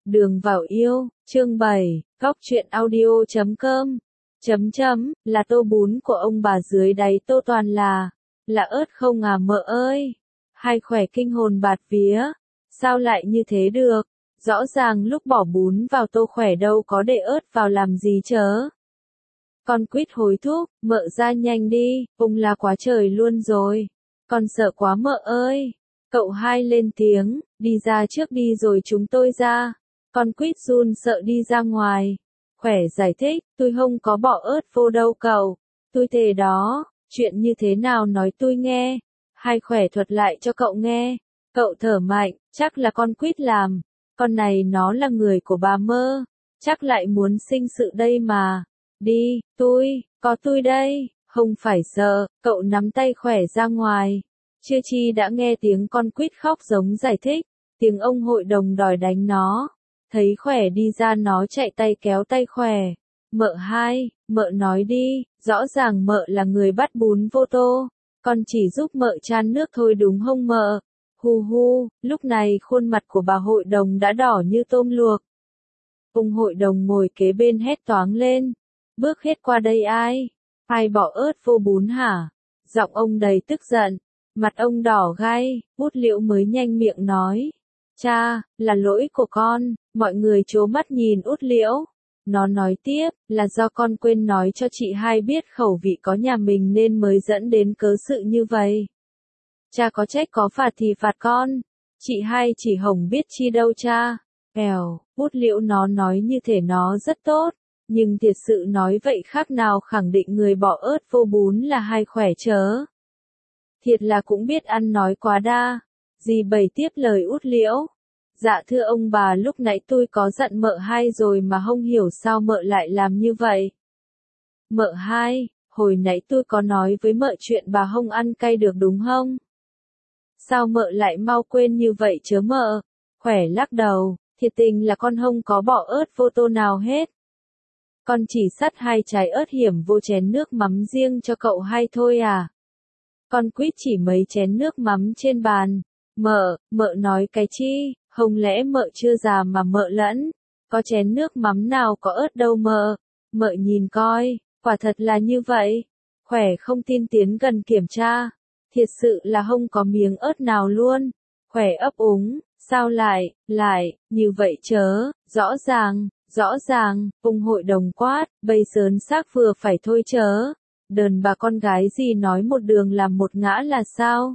Đường vào yêu, chương 7, góc truyện audio.com. Là tô bún của ông bà dưới đáy tô toàn là ớt không à mợ ơi. Hai khỏe kinh hồn bạt vía. Sao lại như thế được? Rõ ràng lúc bỏ bún vào tô khỏe đâu có để ớt vào làm gì chớ. Con quýt hối thúc, mợ ra nhanh đi, ông là quá trời luôn rồi. Con sợ quá mợ ơi. Cậu hai lên tiếng, đi ra trước đi rồi chúng tôi ra. Con quýt run sợ đi ra ngoài. Khỏe giải thích, tôi không có bỏ ớt vô đâu cậu. Tôi thề đó, chuyện như thế nào nói tôi nghe. Hai khỏe thuật lại cho cậu nghe. Cậu thở mạnh, chắc là con quýt làm. Con này nó là người của bà Mơ. Chắc lại muốn sinh sự đây mà. Đi, có tôi đây, không phải sợ. Cậu nắm tay khỏe ra ngoài. Chưa chi đã nghe tiếng con quýt khóc giống giải thích. Tiếng ông hội đồng đòi đánh nó. Thấy khỏe đi ra nó chạy tay kéo tay khỏe. Mợ hai, mợ nói đi, rõ ràng mợ là người bắt bún vô tô. Con chỉ giúp mợ chan nước thôi đúng không mợ? Hu hu, lúc này khuôn mặt của bà hội đồng đã đỏ như tôm luộc. Ông hội đồng ngồi kế bên hét toáng lên. Bước hết qua đây ai? Ai bỏ ớt vô bún hả? Giọng ông đầy tức giận. Mặt ông đỏ gai, Út Liễu mới nhanh miệng nói. Cha, là lỗi của con, mọi người trố mắt nhìn Út Liễu. Nó nói tiếp, là do con quên nói cho chị hai biết khẩu vị có nhà mình nên mới dẫn đến cớ sự như vậy. Cha có trách có phạt thì phạt con, chị hai chỉ hồng biết chi đâu cha. Út Liễu nó nói như thể nó rất tốt, nhưng thiệt sự nói vậy khác nào khẳng định người bỏ ớt vô bún là hai khỏe chớ. Thiệt là cũng biết ăn nói quá đa. Dì bày tiếp lời Út Liễu. Dạ thưa ông bà lúc nãy tôi có giận mợ hai rồi mà không hiểu sao mợ lại làm như vậy. Mợ hai, hồi nãy tôi có nói với mợ chuyện bà không ăn cay được đúng không? Sao mợ lại mau quên như vậy chớ mợ? Khỏe lắc đầu, thiệt tình là con không có bỏ ớt vô tô nào hết. Con chỉ sắt hai trái ớt hiểm vô chén nước mắm riêng cho cậu hai thôi à. Con quýt chỉ mấy chén nước mắm trên bàn. Mợ nói cái chi, không lẽ mợ chưa già mà mợ lẫn, có chén nước mắm nào có ớt đâu mợ nhìn coi, quả thật là như vậy. Khỏe không tin tiến gần kiểm tra, thiệt sự là không có miếng ớt nào luôn. Khỏe ấp úng, sao lại, như vậy chớ, rõ ràng, ông hội đồng quát, bây sớn xác vừa phải thôi chớ. Đờn bà con gái gì nói một đường làm một ngã là sao?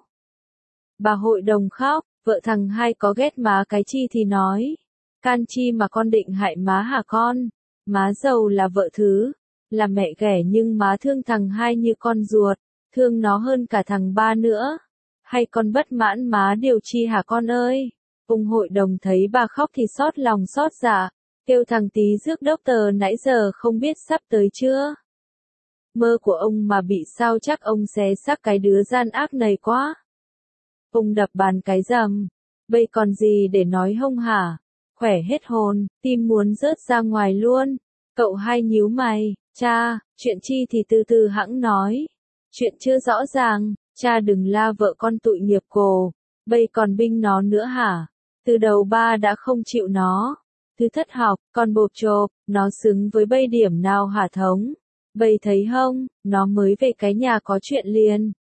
Bà hội đồng khóc, vợ thằng hai có ghét má cái chi thì nói. Can chi mà con định hại má hả con? Má giàu là vợ thứ, là mẹ ghẻ nhưng má thương thằng hai như con ruột, thương nó hơn cả thằng ba nữa. Hay con bất mãn má điều chi hả con ơi? Ông hội đồng thấy bà khóc thì xót lòng xót dạ, kêu thằng tí rước đốc tờ nãy giờ không biết sắp tới chưa? Mơ của ông mà bị sao chắc ông xé xác cái đứa gian ác này quá. Ông đập bàn cái rầm. Bây còn gì để nói hông hả? Khỏe hết hồn, tim muốn rớt ra ngoài luôn. Cậu hai nhíu mày, cha, chuyện chi thì từ từ hẵng nói. Chuyện chưa rõ ràng, cha đừng la vợ con tụi nghiệp cổ. Bây còn binh nó nữa hả? Từ đầu ba đã không chịu nó. Thứ thất học, con bộp chộp, nó xứng với bây điểm nào hả thống? Bây thấy không, nó mới về cái nhà có chuyện liền.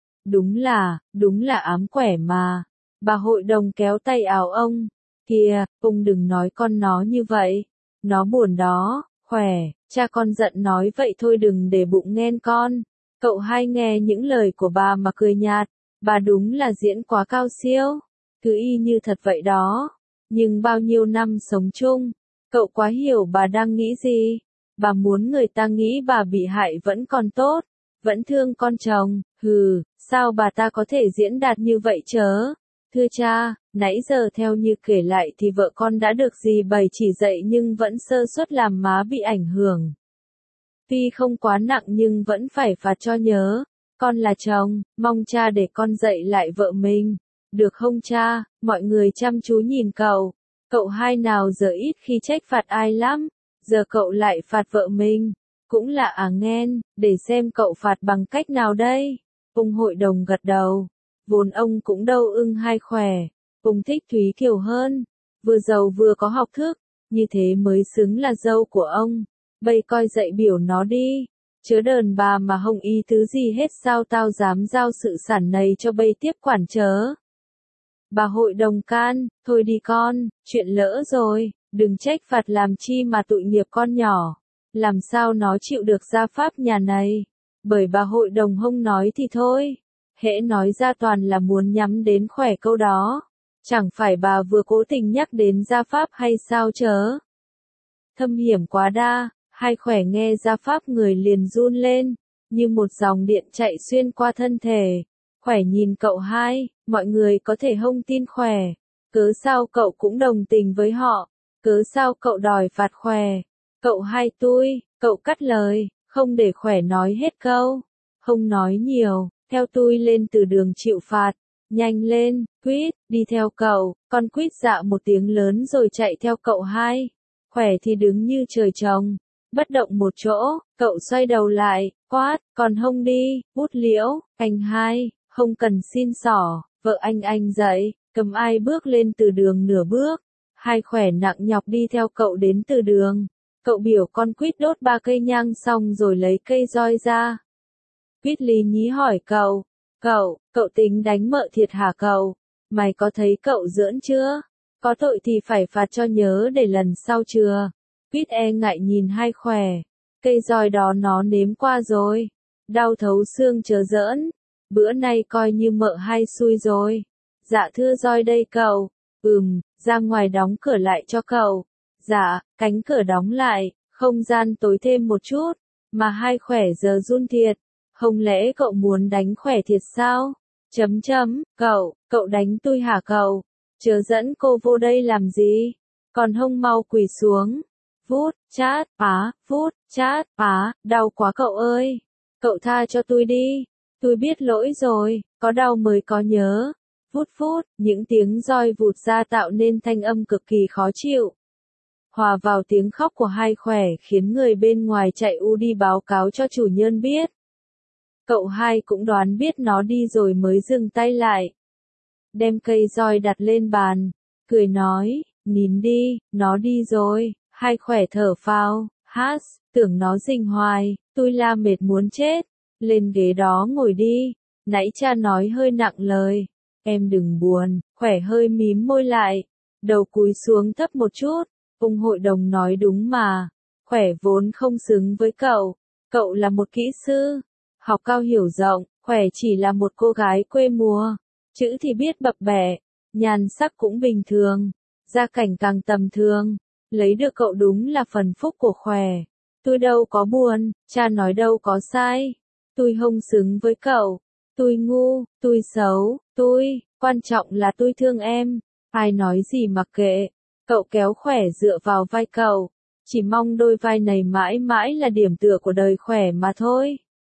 Đúng là ám quẻ mà. Bà hội đồng kéo tay áo ông. Kìa, ông đừng nói con nó như vậy. Nó buồn đó, khỏe, cha con giận nói vậy thôi đừng để bụng nghen con. Cậu hai nghe những lời của bà mà cười nhạt. Bà đúng là diễn quá cao siêu. Cứ y như thật vậy đó. Nhưng bao nhiêu năm sống chung, cậu quá hiểu bà đang nghĩ gì. Bà muốn người ta nghĩ bà bị hại vẫn còn tốt, vẫn thương con chồng, sao bà ta có thể diễn đạt như vậy chớ? Thưa cha, nãy giờ theo như kể lại thì vợ con đã được dì bày chỉ dạy nhưng vẫn sơ suất làm má bị ảnh hưởng. Tuy không quá nặng nhưng vẫn phải phạt cho nhớ, con là chồng, mong cha để con dạy lại vợ mình. Được không cha, mọi người chăm chú nhìn cậu hai nào giờ ít khi trách phạt ai lắm. Giờ cậu lại phạt vợ mình, cũng là nghen, để xem cậu phạt bằng cách nào đây. Ông hội đồng gật đầu, vốn ông cũng đâu ưng hai khỏe, ông thích Thúy Kiều hơn, vừa giàu vừa có học thức, như thế mới xứng là dâu của ông. Bây coi dạy biểu nó đi. Chớ đờn bà mà hông ý tứ gì hết sao tao dám giao sự sản này cho bây tiếp quản chớ. Bà hội đồng can, thôi đi con, chuyện lỡ rồi, đừng trách phạt làm chi mà tội nghiệp con nhỏ. Làm sao nó chịu được gia pháp nhà này. Bởi bà hội đồng hông nói thì thôi. Hễ nói ra toàn là muốn nhắm đến khỏe câu đó. Chẳng phải bà vừa cố tình nhắc đến gia pháp hay sao chớ. Thâm hiểm quá đa, hai khỏe nghe gia pháp người liền run lên, như một dòng điện chạy xuyên qua thân thể. Khỏe nhìn cậu hai, mọi người có thể hông tin khỏe. Cớ sao cậu cũng đồng tình với họ, cớ sao cậu đòi phạt khỏe. Cậu hai tui, cậu cắt lời, không để khỏe nói hết câu. Không nói nhiều, theo tui lên từ đường chịu phạt. Nhanh lên, Quýt, đi theo cậu, con Quýt dạ một tiếng lớn rồi chạy theo cậu hai. Khỏe thì đứng như trời trồng, bất động một chỗ, cậu xoay đầu lại, quát, còn hông đi, Bút Liễu, anh hai, không cần xin xỏ, vợ anh dậy, cầm ai bước lên từ đường nửa bước. Hai khỏe nặng nhọc đi theo cậu đến từ đường. Cậu biểu con Quýt đốt 3 cây nhang xong rồi lấy cây roi ra. Quýt lý nhí hỏi cậu, cậu tính đánh mợ thiệt hả cậu? Mày có thấy cậu giỡn chưa? Có tội thì phải phạt cho nhớ để lần sau chừa. Quýt e ngại nhìn hai khỏe. Cây roi đó nó nếm qua rồi. Đau thấu xương chớ giỡn. Bữa nay coi như mợ hai xui rồi. Dạ thưa roi đây cậu. Ra ngoài đóng cửa lại cho cậu. Dạ, cánh cửa đóng lại, không gian tối thêm một chút. Mà hai khỏe giờ run thiệt. Không lẽ cậu muốn đánh khỏe thiệt sao? Cậu đánh tôi hả cậu? Chớ dẫn cô vô đây làm gì? Còn hông mau quỳ xuống. Vút, chát, đau quá cậu ơi. Cậu tha cho tôi đi. Tôi biết lỗi rồi, có đau mới có nhớ. Vút, những tiếng roi vụt ra tạo nên thanh âm cực kỳ khó chịu. Hòa vào tiếng khóc của hai khỏe khiến người bên ngoài chạy đi báo cáo cho chủ nhân biết. Cậu hai cũng đoán biết nó đi rồi mới dừng tay lại. Đem cây roi đặt lên bàn, cười nói, nín đi, nó đi rồi. Hai khỏe thở phào, tưởng nó rình hoài, tôi la mệt muốn chết. Lên ghế đó ngồi đi, nãy cha nói hơi nặng lời. Em đừng buồn, khỏe hơi mím môi lại, đầu cúi xuống thấp một chút. Ông hội đồng nói đúng mà, khỏe vốn không xứng với cậu là một kỹ sư. Học cao hiểu rộng, khỏe chỉ là một cô gái quê mùa. Chữ thì biết bập bẹ, nhan sắc cũng bình thường, gia cảnh càng tầm thường. Lấy được cậu đúng là phần phúc của khỏe. Tôi đâu có buồn, cha nói đâu có sai. Tôi không xứng với cậu. Tôi ngu, tôi xấu, quan trọng là tôi thương em. Ai nói gì mặc kệ. Cậu kéo khỏe dựa vào vai cậu. Chỉ mong đôi vai này mãi mãi là điểm tựa của đời khỏe mà thôi.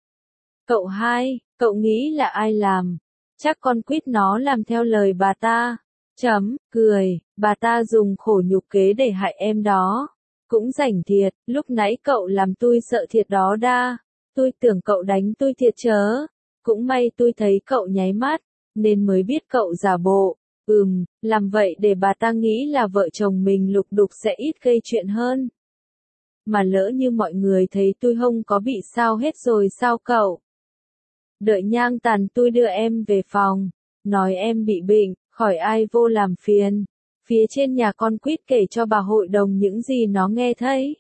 Cậu hai, cậu nghĩ là ai làm? Chắc con Quýt nó làm theo lời bà ta. Cười, bà ta dùng khổ nhục kế để hại em đó. Cũng rảnh thiệt, lúc nãy cậu làm tôi sợ thiệt đó đa. Tôi tưởng cậu đánh tôi thiệt chớ. Cũng may tôi thấy cậu nháy mắt, nên mới biết cậu giả bộ. Làm vậy để bà ta nghĩ là vợ chồng mình lục đục sẽ ít gây chuyện hơn. Mà lỡ như mọi người thấy tôi không có bị sao hết rồi sao cậu? Đợi nhang tàn tôi đưa em về phòng, nói em bị bệnh, khỏi ai vô làm phiền. Phía trên nhà con Quýt kể cho bà hội đồng những gì nó nghe thấy.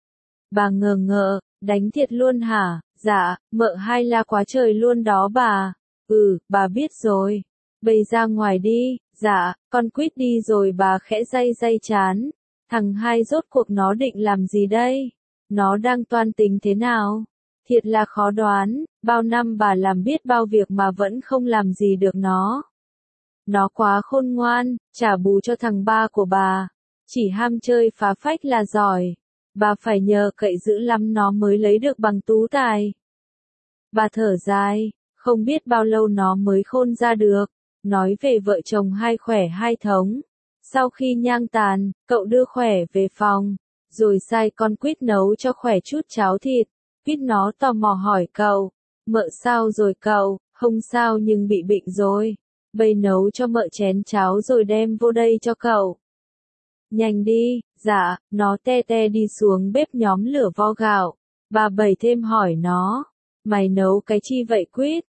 Bà ngờ ngợ, đánh thiệt luôn hả? Dạ, mợ hai la quá trời luôn đó bà. Bà biết rồi. Bây ra ngoài đi. Dạ, con Quýt đi rồi bà khẽ day chán. Thằng hai rốt cuộc nó định làm gì đây? Nó đang toan tính thế nào? Thiệt là khó đoán, bao năm bà làm biết bao việc mà vẫn không làm gì được nó. Nó quá khôn ngoan, trả bù cho thằng ba của bà. Chỉ ham chơi phá phách là giỏi. Bà phải nhờ cậy dữ lắm nó mới lấy được bằng tú tài. Bà thở dài, không biết bao lâu nó mới khôn ra được. Nói về vợ chồng hai khỏe hai thống. Sau khi nhang tàn, cậu đưa khỏe về phòng, rồi sai con Quýt nấu cho khỏe chút cháo thịt. Quýt nó tò mò hỏi cậu, mợ sao rồi cậu? Không sao nhưng bị bệnh rồi. Bây nấu cho mợ chén cháo rồi đem vô đây cho cậu. Nhanh đi, Dạ, nó te te đi xuống bếp nhóm lửa vo gạo. Bà Bảy thêm hỏi nó, mày nấu cái chi vậy Quýt?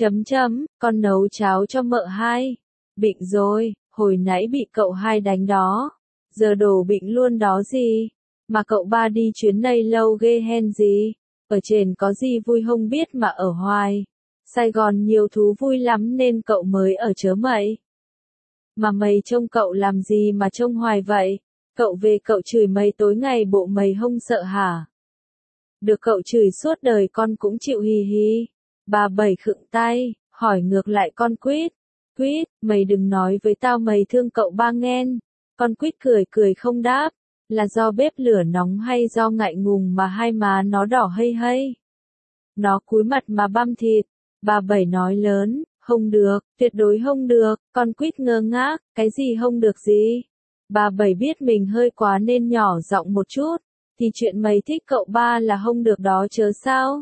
Con nấu cháo cho mợ hai. Bịnh rồi, hồi nãy bị cậu hai đánh đó. Giờ đổ bịnh luôn đó gì? Mà cậu ba đi chuyến này lâu ghê hen gì? Ở trên có gì vui không biết mà ở hoài. Sài Gòn nhiều thú vui lắm nên cậu mới ở chớ mày. Mà mày trông cậu làm gì mà trông hoài vậy? Cậu về cậu chửi mày tối ngày bộ mày không sợ hả? Được cậu chửi suốt đời con cũng chịu hì hì. Bà Bảy khựng tay, hỏi ngược lại con Quýt. Quýt, mày đừng nói với tao mày thương cậu ba nghen. Con Quýt cười cười không đáp. Là do bếp lửa nóng hay do ngại ngùng mà hai má nó đỏ hây hây? Nó cúi mặt mà băm thịt. Bà Bảy nói lớn, không được, tuyệt đối không được. Con Quýt ngơ ngác, cái gì không được gì? Bà Bảy biết mình hơi quá nên nhỏ giọng một chút. Thì chuyện mày thích cậu ba là không được đó chớ sao?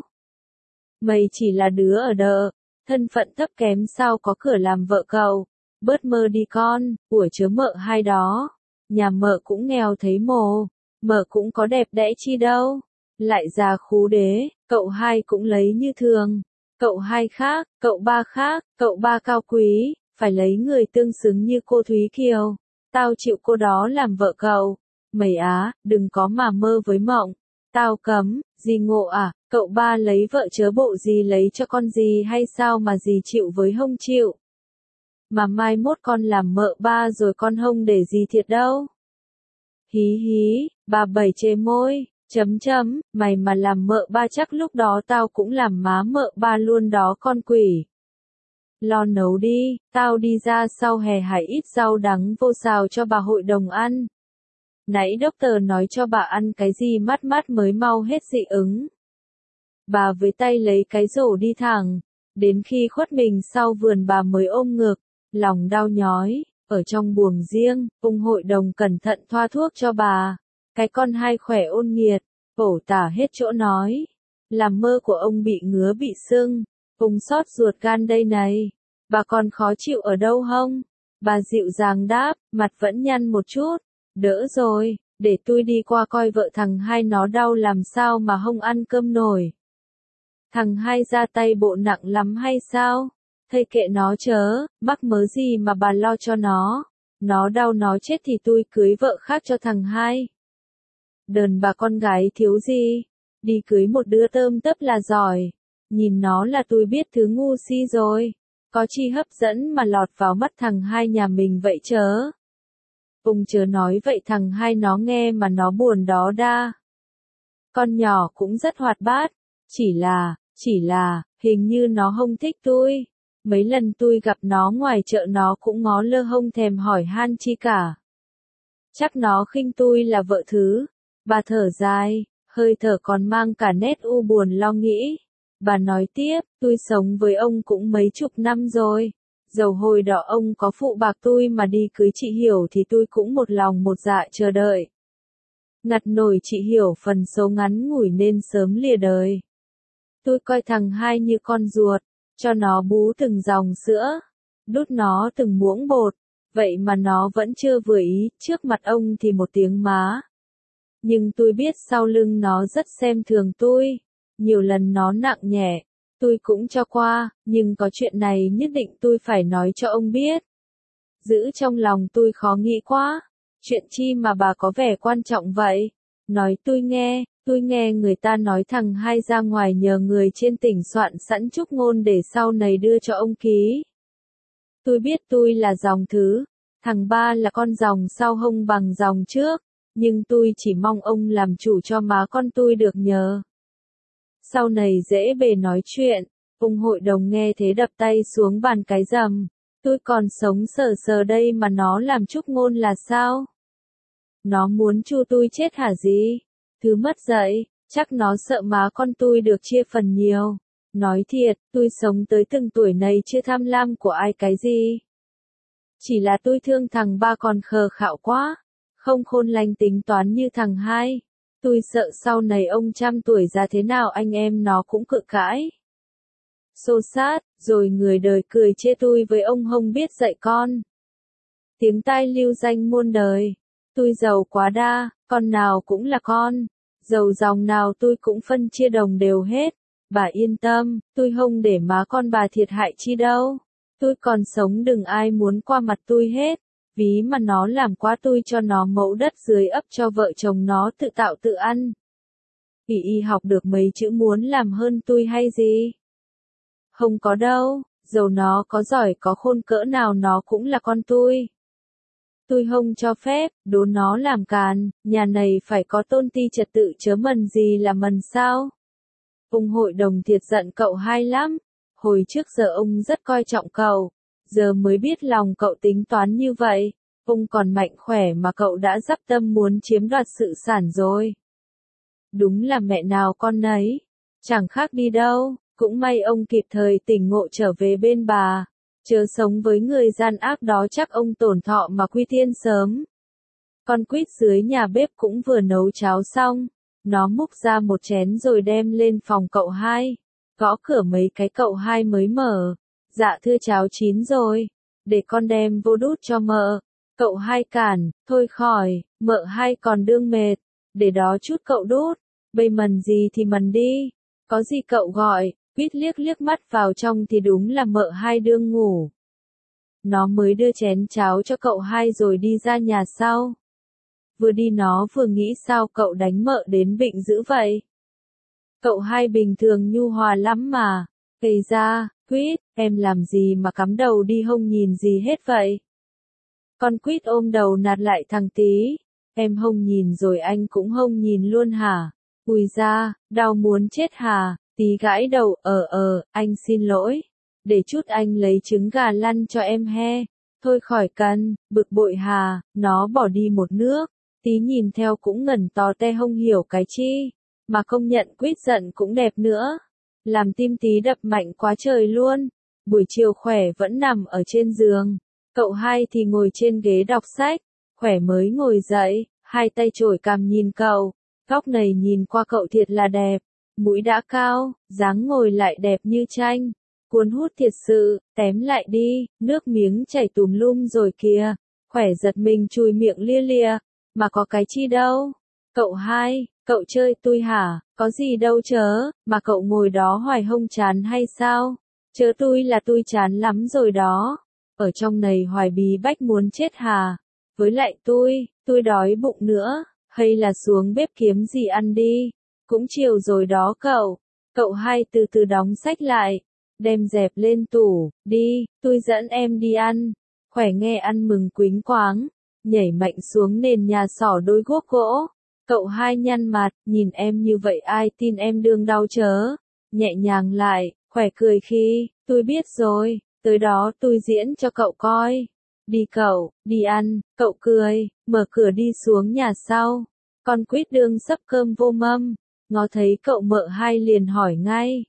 Mày chỉ là đứa ở đợ, thân phận thấp kém sao có cửa làm vợ cậu. Bớt mơ đi con, của chớ mợ hai đó. Nhà mợ cũng nghèo thấy mồ, mợ cũng có đẹp đẽ chi đâu. Lại già khú đế, cậu hai cũng lấy như thường. Cậu hai khác, cậu ba khác, cậu ba cao quý, phải lấy người tương xứng như cô Thúy Kiều. Tao chịu cô đó làm vợ cậu. Mày á, đừng có mà mơ với mộng. Tao cấm, gì ngộ à, cậu ba lấy vợ chớ bộ gì lấy cho con gì hay sao mà gì chịu với hông chịu. Mà mai mốt con làm mợ ba rồi con hông để gì thiệt đâu. Hí hí, bà Bảy chê môi, mày mà làm mợ ba chắc lúc đó tao cũng làm má mợ ba luôn đó con quỷ. Lo nấu đi, tao đi ra sau hè hải ít rau đắng vô xào cho bà hội đồng ăn. Nãy doctor nói cho bà ăn cái gì mát mát mới mau hết dị ứng. Bà với tay lấy cái rổ đi thẳng, đến khi khuất mình sau vườn bà mới ôm ngực, lòng đau nhói, ở trong buồng riêng, ông hội đồng cẩn thận thoa thuốc cho bà. Cái con hai khỏe ôn nghiệt, phổ tả hết chỗ nói. Làm mơ của ông bị ngứa bị sưng, ông xót ruột gan đây này. Bà còn khó chịu ở đâu không? Bà dịu dàng đáp, mặt vẫn nhăn một chút. Đỡ rồi, để tôi đi qua coi vợ thằng hai nó đau làm sao mà không ăn cơm nổi. Thằng hai ra tay bộ nặng lắm hay sao? Thầy kệ nó chớ, mắc mớ gì mà bà lo cho nó. Nó đau nó chết thì tôi cưới vợ khác cho thằng hai. Đờn bà con gái thiếu gì? Đi cưới một đứa tơm tấp là giỏi. Nhìn nó là tôi biết thứ ngu si rồi. Có chi hấp dẫn mà lọt vào mắt thằng hai nhà mình vậy chớ. Ông chớ nói vậy thằng hai nó nghe mà nó buồn đó đa. Con nhỏ cũng rất hoạt bát. Chỉ là, hình như nó không thích tôi. Mấy lần tôi gặp nó ngoài chợ nó cũng ngó lơ hông thèm hỏi han chi cả. Chắc nó khinh tôi là vợ thứ. Bà thở dài, hơi thở còn mang cả nét u buồn lo nghĩ. Bà nói tiếp, tôi sống với ông cũng mấy chục năm rồi. Dầu hồi đó ông có phụ bạc tôi mà đi cưới chị Hiểu thì tôi cũng một lòng một dạ chờ đợi. Ngặt nổi chị Hiểu phần số ngắn ngủi nên sớm lìa đời. Tôi coi thằng hai như con ruột, cho nó bú từng dòng sữa, đút nó từng muỗng bột, vậy mà nó vẫn chưa vừa ý, trước mặt ông thì một tiếng má. Nhưng tôi biết sau lưng nó rất xem thường tôi, nhiều lần nó nặng nhẹ, tôi cũng cho qua, nhưng có chuyện này nhất định tôi phải nói cho ông biết. Giữ trong lòng tôi khó nghĩ quá, chuyện chi mà bà có vẻ quan trọng vậy? Nói tôi nghe người ta nói thằng hai ra ngoài nhờ người trên tỉnh soạn sẵn chúc ngôn để sau này đưa cho ông ký. Tôi biết tôi là dòng thứ, thằng ba là con dòng sau hông bằng dòng trước, nhưng tôi chỉ mong ông làm chủ cho má con tôi được nhờ. Sau này dễ bề nói chuyện, ông hội đồng nghe thế đập tay xuống bàn cái rầm. Tôi còn sống sờ sờ đây mà nó làm chúc ngôn là sao? Nó muốn chu tôi chết hả gì? Thứ mất dạy, chắc nó sợ má con tôi được chia phần nhiều. Nói thiệt, tôi sống tới từng tuổi này chưa tham lam của ai cái gì. Chỉ là tôi thương thằng ba còn khờ khạo quá, không khôn lanh tính toán như thằng hai. Tôi sợ sau này ông trăm tuổi già thế nào anh em nó cũng cự cãi. Xô sát, rồi người đời cười chê tôi với ông không biết dạy con. Tiếng tai lưu danh muôn đời. Tôi giàu quá đa, con nào cũng là con, dầu dòng nào tôi cũng phân chia đồng đều hết. Bà yên tâm, tôi không để má con bà thiệt hại chi đâu. Tôi còn sống đừng ai muốn qua mặt tôi hết. Ví mà nó làm quá tôi cho nó mẫu đất dưới ấp cho vợ chồng nó tự tạo tự ăn. Y học được mấy chữ muốn làm hơn tôi hay gì? Không có đâu, dầu nó có giỏi có khôn cỡ nào nó cũng là con tôi. Tôi không cho phép, đố nó làm càn, nhà này phải có tôn ti trật tự chớ mần gì là mần sao? Ông hội đồng thiệt giận cậu hai lắm. Hồi trước giờ ông rất coi trọng cậu, giờ mới biết lòng cậu tính toán như vậy. Ông còn mạnh khỏe mà cậu đã dắp tâm muốn chiếm đoạt sự sản rồi. Đúng là mẹ nào con nấy, chẳng khác đi đâu, cũng may ông kịp thời tỉnh ngộ trở về bên bà. Chớ sống với người gian ác đó chắc ông tổn thọ mà quy thiên sớm. Con quýt dưới nhà bếp cũng vừa nấu cháo xong. Nó múc ra một chén rồi đem lên phòng cậu hai. Gõ cửa mấy cái cậu hai mới mở. Dạ thưa cháo chín rồi. Để con đem vô đút cho mợ. Cậu hai cản, thôi khỏi, mợ hai còn đương mệt. Để đó chút cậu đút. Bây mần gì thì mần đi. Có gì cậu gọi. Quýt liếc liếc mắt vào trong thì đúng là mợ hai đương ngủ. Nó mới đưa chén cháo cho cậu hai rồi đi ra nhà sau. Vừa đi nó vừa nghĩ sao cậu đánh mợ đến bệnh dữ vậy. Cậu hai bình thường nhu hòa lắm mà. Kể ra, Quýt, em làm gì mà cắm đầu đi không nhìn gì hết vậy? Con Quýt ôm đầu nạt lại thằng Tí. Em không nhìn rồi anh cũng không nhìn luôn hả? Ui da, đau muốn chết hả? Tí gãi đầu, anh xin lỗi. Để chút anh lấy trứng gà lăn cho em he. Thôi khỏi cần, bực bội hà, nó bỏ đi một nước. Tí nhìn theo cũng ngẩn to te không hiểu cái chi. Mà công nhận Quýt giận cũng đẹp nữa. Làm tim Tí đập mạnh quá trời luôn. Buổi chiều khỏe vẫn nằm ở trên giường. Cậu hai thì ngồi trên ghế đọc sách. Khỏe mới ngồi dậy, hai tay chổi cằm nhìn cậu. Góc này nhìn qua cậu thiệt là đẹp. Mũi đã cao, dáng ngồi lại đẹp như tranh. Cuốn hút thiệt sự, tém lại đi, nước miếng chảy tùm lum rồi kìa. Khỏe giật mình chùi miệng lia lịa. Mà có cái chi đâu? Cậu hai, cậu chơi tôi hả? Có gì đâu chớ, mà cậu ngồi đó hoài không chán hay sao? Chớ tôi là tôi chán lắm rồi đó. Ở trong này hoài bí bách muốn chết hà. Với lại tôi đói bụng nữa, hay là xuống bếp kiếm gì ăn đi. Cũng chiều rồi đó cậu. Cậu hai từ từ đóng sách lại. Đem dẹp lên tủ, đi, tôi dẫn em đi ăn. Khỏe nghe ăn mừng quính quáng. Nhảy mạnh xuống nền nhà xỏ đôi guốc gỗ. Cậu hai nhăn mặt, nhìn em như vậy ai tin em đương đau chớ. Nhẹ nhàng lại, khỏe cười khi, tôi biết rồi, tới đó tôi diễn cho cậu coi. Đi cậu, đi ăn, cậu cười, mở cửa đi xuống nhà sau. Con Quýt đương sắp cơm vô mâm, ngó thấy cậu mợ hai liền hỏi ngay.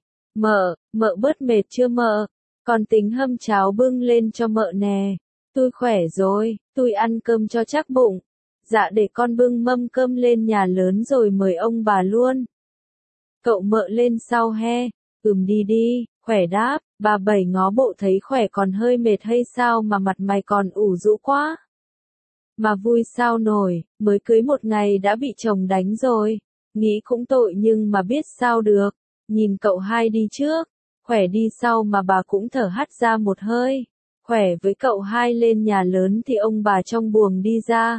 Mợ bớt mệt chưa mợ? Con tính hâm cháo bưng lên cho mợ nè. Tôi khỏe rồi, tôi ăn cơm cho chắc bụng. Dạ để con bưng mâm cơm lên nhà lớn rồi mời ông bà luôn. Cậu mợ lên sau he. Đi đi, khỏe đáp, bà Bảy ngó bộ thấy khỏe còn hơi mệt hay sao mà mặt mày còn ủ rũ quá. Mà vui sao nổi, mới cưới một ngày đã bị chồng đánh rồi. Nghĩ cũng tội nhưng mà biết sao được. Nhìn cậu hai đi trước, khỏe đi sau mà bà cũng thở hắt ra một hơi. Khỏe với cậu hai lên nhà lớn thì ông bà trong buồng đi ra.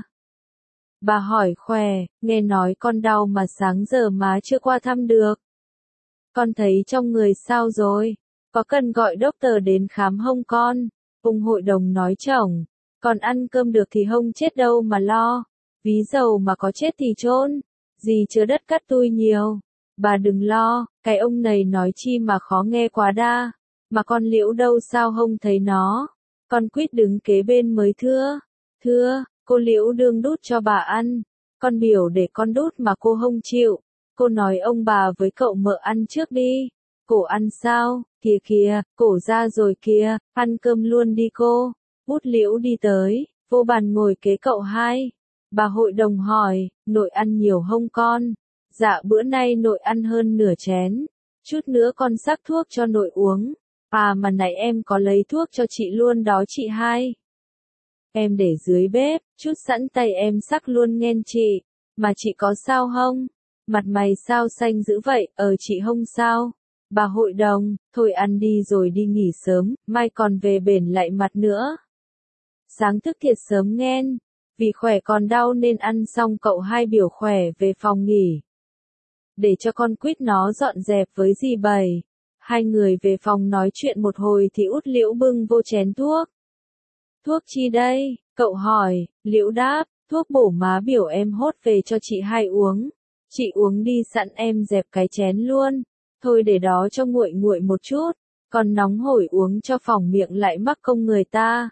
Bà hỏi khỏe, nghe nói con đau mà sáng giờ má chưa qua thăm được. Con thấy trong người sao rồi? Có cần gọi doctor đến khám không con? Ông hội đồng nói chồng, còn ăn cơm được thì không chết đâu mà lo. Ví dầu mà có chết thì chôn, gì chớ đất cắt tui nhiều. Bà đừng lo, cái ông này nói chi mà khó nghe quá đa. Mà con Liễu đâu sao không thấy nó? Con Quýt đứng kế bên mới thưa, cô Liễu đương đút cho bà ăn. Con biểu để con đút mà cô không chịu. Cô nói ông bà với cậu mợ ăn trước đi. Cổ ăn sao? Kìa, cổ ra rồi kìa, ăn cơm luôn đi cô. Bút Liễu đi tới, vô bàn ngồi kế cậu hai. Bà hội đồng hỏi, nội ăn nhiều không con? Dạ bữa nay nội ăn hơn nửa chén. Chút nữa con sắc thuốc cho nội uống. À mà nãy em có lấy thuốc cho chị luôn đó chị hai. Em để dưới bếp, chút sẵn tay em sắc luôn nghen chị. Mà chị có sao không? Mặt mày sao xanh dữ vậy, chị không sao. Bà hội đồng, thôi ăn đi rồi đi nghỉ sớm, mai còn về bển lại mặt nữa. Sáng thức thiệt sớm nghen, vì khỏe còn đau nên ăn xong cậu hai biểu khỏe về phòng nghỉ. Để cho con quýt nó dọn dẹp với dì Bảy. Hai người về phòng nói chuyện một hồi thì Út Liễu bưng vô chén thuốc. Thuốc chi đây? Cậu hỏi, Liễu đáp, thuốc bổ má biểu em hốt về cho chị hai uống. Chị uống đi sẵn em dẹp cái chén luôn. Thôi để đó cho nguội nguội một chút, còn nóng hổi uống cho phòng miệng lại mắc công người ta.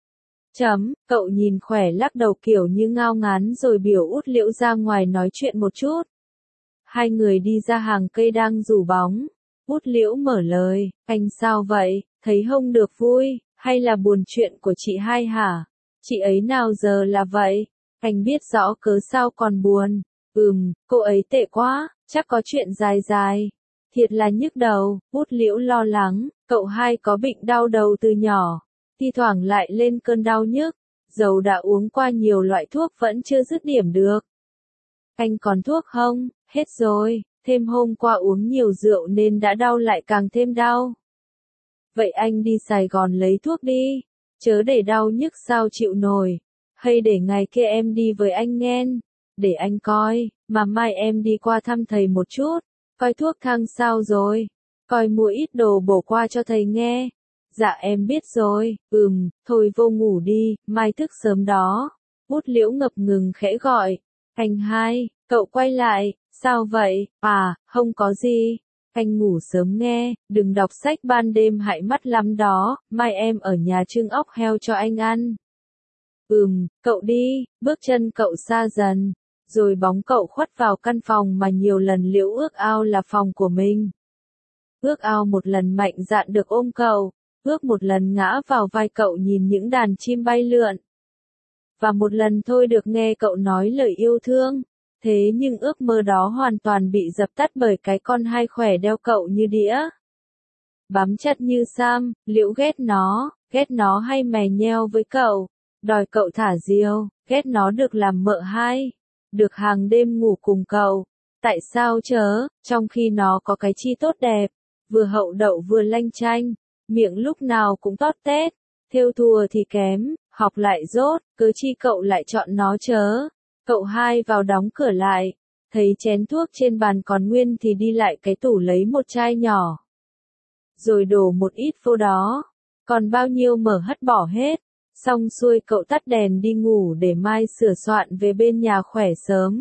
Cậu nhìn khỏe lắc đầu kiểu như ngao ngán rồi biểu Út Liễu ra ngoài nói chuyện một chút. Hai người đi ra hàng cây đang rủ bóng. Út Liễu mở lời, anh sao vậy, thấy không được vui, hay là buồn chuyện của chị hai hả? Chị ấy nào giờ là vậy? Anh biết rõ cớ sao còn buồn. Cô ấy tệ quá, chắc có chuyện dài dài. Thiệt là nhức đầu, Út Liễu lo lắng, cậu hai có bệnh đau đầu từ nhỏ. Thi thoảng lại lên cơn đau nhức, dầu đã uống qua nhiều loại thuốc vẫn chưa dứt điểm được. Anh còn thuốc không? Hết rồi, thêm hôm qua uống nhiều rượu nên đã đau lại càng thêm đau. Vậy anh đi Sài Gòn lấy thuốc đi, chớ để đau nhức sao chịu nổi. Hay để ngày kia em đi với anh nghen, để anh coi, mà mai em đi qua thăm thầy một chút, coi thuốc thang sao rồi, coi mua ít đồ bổ qua cho thầy nghe. Dạ em biết rồi, thôi vô ngủ đi, mai thức sớm đó. Út Liễu ngập ngừng khẽ gọi, anh hai, cậu quay lại, sao vậy, không có gì. Anh ngủ sớm nghe, đừng đọc sách ban đêm hại mắt lắm đó, mai em ở nhà trưng ốc heo cho anh ăn. Cậu đi, bước chân cậu xa dần, rồi bóng cậu khuất vào căn phòng mà nhiều lần Liễu ước ao là phòng của mình. Ước ao một lần mạnh dạn được ôm cậu, ước một lần ngã vào vai cậu nhìn những đàn chim bay lượn. Và một lần thôi được nghe cậu nói lời yêu thương. Thế nhưng ước mơ đó hoàn toàn bị dập tắt bởi cái con hai khỏe đeo cậu như đĩa. Bám chặt như Sam, Liễu ghét nó hay mè nheo với cậu, đòi cậu thả diều, ghét nó được làm mợ hai, được hàng đêm ngủ cùng cậu. Tại sao chớ, trong khi nó có cái chi tốt đẹp, vừa hậu đậu vừa lanh chanh, miệng lúc nào cũng tót tét, thêu thùa thì kém, học lại dốt, cớ chi cậu lại chọn nó chớ. Cậu hai vào đóng cửa lại, thấy chén thuốc trên bàn còn nguyên thì đi lại cái tủ lấy một chai nhỏ. Rồi đổ một ít vô đó, còn bao nhiêu mở hất bỏ hết, xong xuôi cậu tắt đèn đi ngủ để mai sửa soạn về bên nhà khỏe sớm.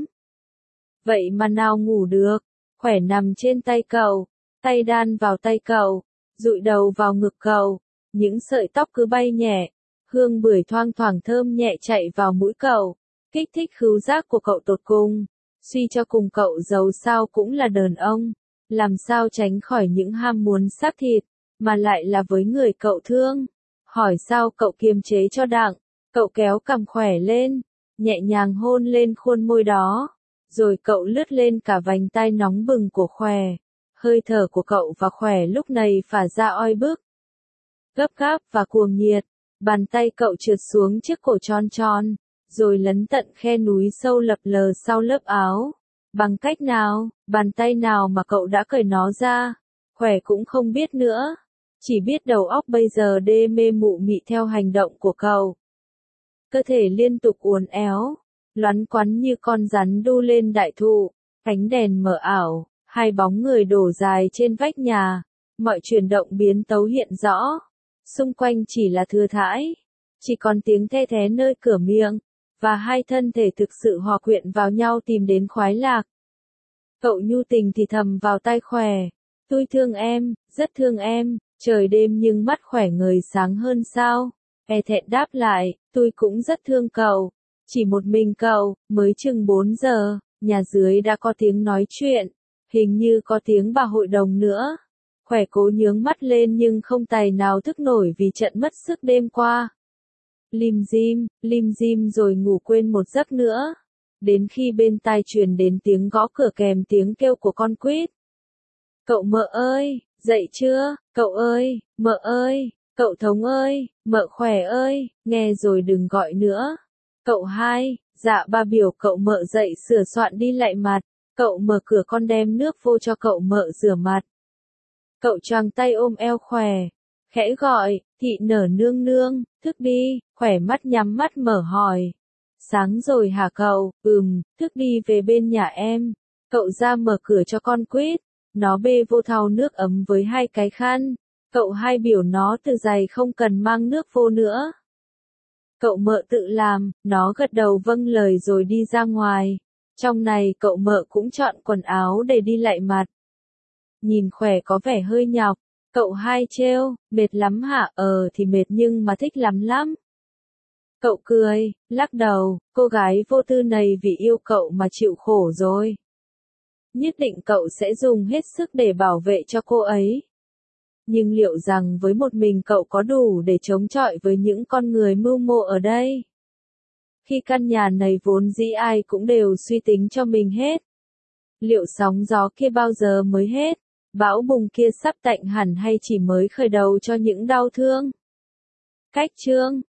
Vậy mà nào ngủ được, khỏe nằm trên tay cậu, tay đan vào tay cậu, dụi đầu vào ngực cậu, những sợi tóc cứ bay nhẹ, hương bưởi thoang thoảng thơm nhẹ chạy vào mũi cậu. Kích thích khứu giác của cậu tột cùng, suy cho cùng cậu dầu sao cũng là đàn ông, làm sao tránh khỏi những ham muốn xác thịt, mà lại là với người cậu thương. Hỏi sao cậu kiềm chế cho đặng, cậu kéo cằm khỏe lên, nhẹ nhàng hôn lên khuôn môi đó, rồi cậu lướt lên cả vành tai nóng bừng của khỏe, hơi thở của cậu và khỏe lúc này phả ra oi bức, gấp gáp và cuồng nhiệt, bàn tay cậu trượt xuống chiếc cổ tròn tròn. Rồi lấn tận khe núi sâu lập lờ sau lớp áo. Bằng cách nào, bàn tay nào mà cậu đã cởi nó ra? Khỏe cũng không biết nữa. Chỉ biết đầu óc bây giờ đê mê mụ mị theo hành động của cậu. Cơ thể liên tục uốn éo, loắn quắn như con rắn đu lên đại thụ. Ánh đèn mờ ảo, hai bóng người đổ dài trên vách nhà. Mọi chuyển động biến tấu hiện rõ. Xung quanh chỉ là thưa thãi. Chỉ còn tiếng the thé nơi cửa miệng. Và hai thân thể thực sự hòa quyện vào nhau tìm đến khoái lạc. Cậu nhu tình thì thầm vào tai khỏe. Tôi thương em, rất thương em, trời đêm nhưng mắt khỏe ngời sáng hơn sao. Thẹn đáp lại, tôi cũng rất thương cậu. Chỉ một mình cậu, mới chừng 4 giờ, nhà dưới đã có tiếng nói chuyện. Hình như có tiếng bà hội đồng nữa. Khỏe cố nhướng mắt lên nhưng không tài nào thức nổi vì trận mất sức đêm qua. Lim dim rồi ngủ quên một giấc nữa. Đến khi bên tai truyền đến tiếng gõ cửa kèm tiếng kêu của con quýt. Cậu mợ ơi, dậy chưa, cậu ơi, mợ ơi, cậu thống ơi, mợ khỏe ơi, nghe rồi đừng gọi nữa. Cậu hai, Dạ ba biểu cậu mợ dậy sửa soạn đi lạy mặt, cậu mở cửa con đem nước vô cho cậu mợ rửa mặt. Cậu choàng tay ôm eo khỏe, khẽ gọi, thị nở nương nương, thức đi, khỏe mắt nhắm mắt mở hỏi. Sáng rồi hả cậu, thức đi về bên nhà em. Cậu ra mở cửa cho con quýt, nó bê vô thau nước ấm với 2 cái khăn. Cậu hai biểu nó từ giày không cần mang nước vô nữa. Cậu mợ tự làm, nó gật đầu vâng lời rồi đi ra ngoài. Trong này cậu mợ cũng chọn quần áo để đi lạy mặt. Nhìn khỏe có vẻ hơi nhọc. Cậu hai trêu, mệt lắm hả? Thì mệt nhưng mà thích lắm lắm. Cậu cười, lắc đầu, cô gái vô tư này vì yêu cậu mà chịu khổ rồi. Nhất định cậu sẽ dùng hết sức để bảo vệ cho cô ấy. Nhưng liệu rằng với một mình cậu có đủ để chống chọi với những con người mưu mô ở đây? Khi căn nhà này vốn dĩ ai cũng đều suy tính cho mình hết. Liệu sóng gió kia bao giờ mới hết? Bão bùng kia sắp tạnh hẳn hay chỉ mới khởi đầu cho những đau thương? Cách chương